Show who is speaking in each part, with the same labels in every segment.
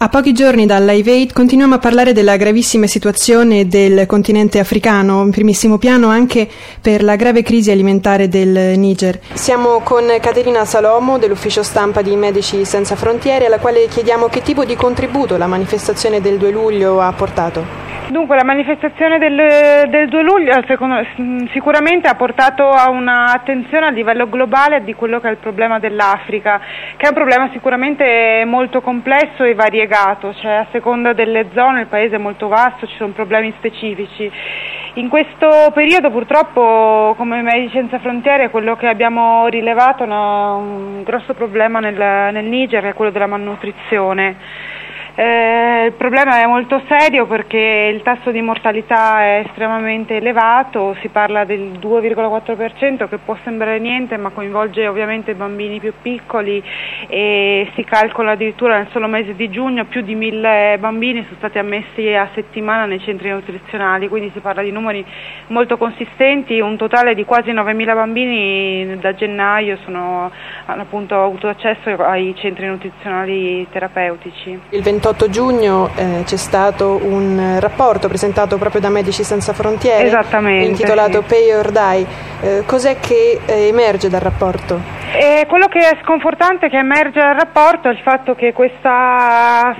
Speaker 1: A pochi giorni dal Live Aid continuiamo a parlare della gravissima situazione del continente africano, in primissimo piano anche per la grave crisi alimentare del Niger. Siamo con Caterina Salomo dell'ufficio stampa di Medici Senza Frontiere, alla quale chiediamo che tipo di contributo la manifestazione del 2 luglio ha portato.
Speaker 2: Dunque, la manifestazione del 2 luglio sicuramente ha portato a un'attenzione a livello globale di quello che è il problema dell'Africa, che è un problema sicuramente molto complesso e variegato, cioè a seconda delle zone il paese è molto vasto, ci sono problemi specifici. In questo periodo purtroppo come Medici Senza Frontiere quello che abbiamo rilevato è un grosso problema nel Niger, che è quello della malnutrizione. Il problema è molto serio perché il tasso di mortalità è estremamente elevato, si parla del 2,4% che può sembrare niente ma coinvolge ovviamente i bambini più piccoli e si calcola addirittura nel solo mese di giugno più di 1000 bambini sono stati ammessi a settimana nei centri nutrizionali, quindi si parla di numeri molto consistenti, un totale di quasi 9000 bambini da gennaio hanno appunto avuto accesso ai centri nutrizionali terapeutici.
Speaker 1: Il 28 giugno c'è stato un rapporto presentato proprio da Medici Senza Frontiere, intitolato sì. Pay or Die. Cos'è che emerge dal rapporto?
Speaker 2: Quello che è sconfortante che emerge dal rapporto è il fatto che questa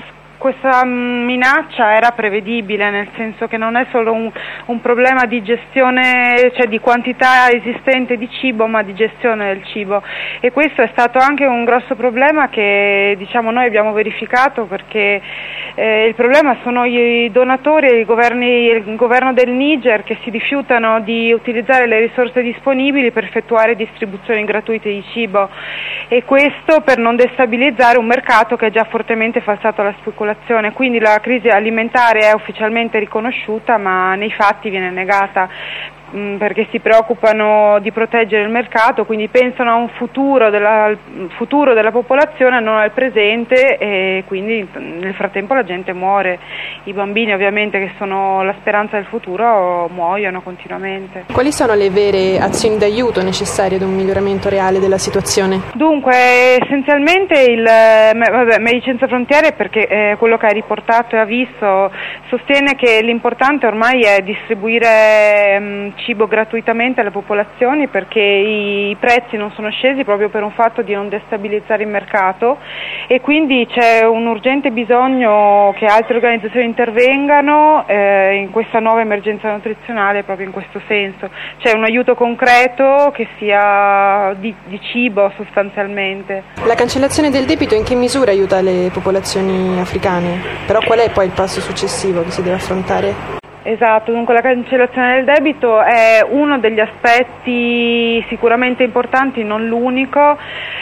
Speaker 2: minaccia era prevedibile, nel senso che non è solo un problema di gestione, cioè di quantità esistente di cibo, ma di gestione del cibo, e questo è stato anche un grosso problema che noi abbiamo verificato, perché il problema sono i donatori e il governo del Niger che si rifiutano di utilizzare le risorse disponibili per effettuare distribuzioni gratuite di cibo, e questo per non destabilizzare un mercato che è già fortemente falsato alla speculazione. Quindi la crisi alimentare è ufficialmente riconosciuta ma nei fatti viene negata, perché si preoccupano di proteggere il mercato, quindi pensano a un futuro della popolazione, non al presente, e quindi nel frattempo la gente muore. I bambini ovviamente, che sono la speranza del futuro, muoiono continuamente.
Speaker 1: Quali sono le vere azioni d'aiuto necessarie ad un miglioramento reale della situazione?
Speaker 2: Dunque, essenzialmente Medici Senza Frontiere, perché quello che ha riportato e ha visto, sostiene che l'importante ormai è distribuire cibo gratuitamente alle popolazioni, perché i prezzi non sono scesi proprio per un fatto di non destabilizzare il mercato, e quindi c'è un urgente bisogno che altre organizzazioni intervengano in questa nuova emergenza nutrizionale proprio in questo senso. C'è un aiuto concreto che sia di cibo sostanzialmente.
Speaker 1: La cancellazione del debito in che misura aiuta le popolazioni africane? Però qual è poi il passo successivo che si deve affrontare?
Speaker 2: Esatto, dunque la cancellazione del debito è uno degli aspetti sicuramente importanti, non l'unico.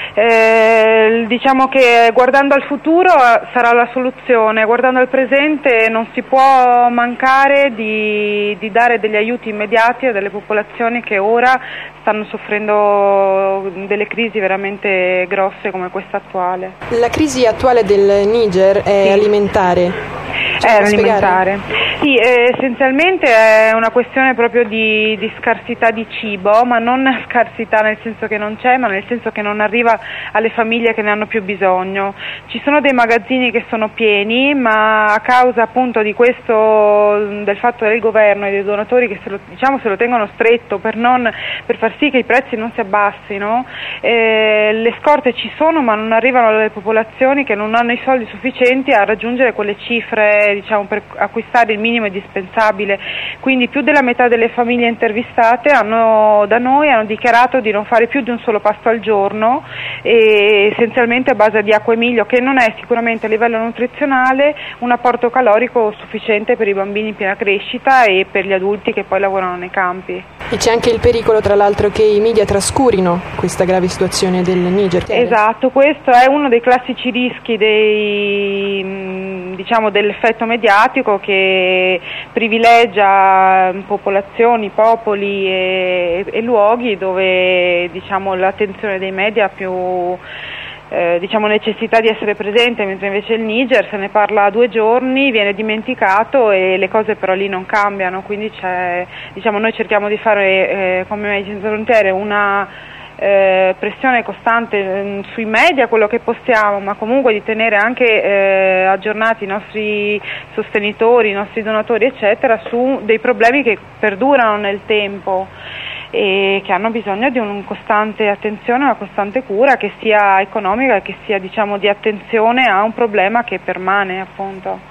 Speaker 2: Diciamo che guardando al futuro sarà la soluzione, guardando al presente non si può mancare di dare degli aiuti immediati a delle popolazioni che ora stanno soffrendo delle crisi veramente grosse come questa attuale.
Speaker 1: La crisi attuale del Niger è alimentare?
Speaker 2: È alimentare. Sì, essenzialmente è una questione proprio di scarsità di cibo, ma non scarsità nel senso che non c'è, ma nel senso che non arriva alle famiglie che ne hanno più bisogno. Ci sono dei magazzini che sono pieni, ma a causa appunto di questo, del fatto del governo e dei donatori che se lo tengono stretto per far sì che i prezzi non si abbassino, le scorte ci sono ma non arrivano alle popolazioni che non hanno i soldi sufficienti a raggiungere quelle cifre per acquistare il minimo indispensabile. Quindi più della metà delle famiglie intervistate da noi hanno dichiarato di non fare più di un solo pasto al giorno, e essenzialmente a base di acqua e miglio, che non è sicuramente a livello nutrizionale un apporto calorico sufficiente per i bambini in piena crescita e per gli adulti che poi lavorano nei campi.
Speaker 1: E c'è anche il pericolo, tra l'altro, che i media trascurino questa grave situazione del Niger.
Speaker 2: Esatto, questo è uno dei classici rischi dell'effetto mediatico, che privilegia popolazioni, popoli e luoghi dove l'attenzione dei media ha più necessità di essere presente, mentre invece il Niger se ne parla 2 giorni, viene dimenticato e le cose però lì non cambiano. Quindi noi cerchiamo di fare come Medici Senza Frontiere una pressione costante sui media, quello che possiamo, ma comunque di tenere anche aggiornati i nostri sostenitori, i nostri donatori eccetera su dei problemi che perdurano nel tempo e che hanno bisogno di una costante attenzione, una costante cura, che sia economica e che sia, diciamo, di attenzione a un problema che permane, appunto.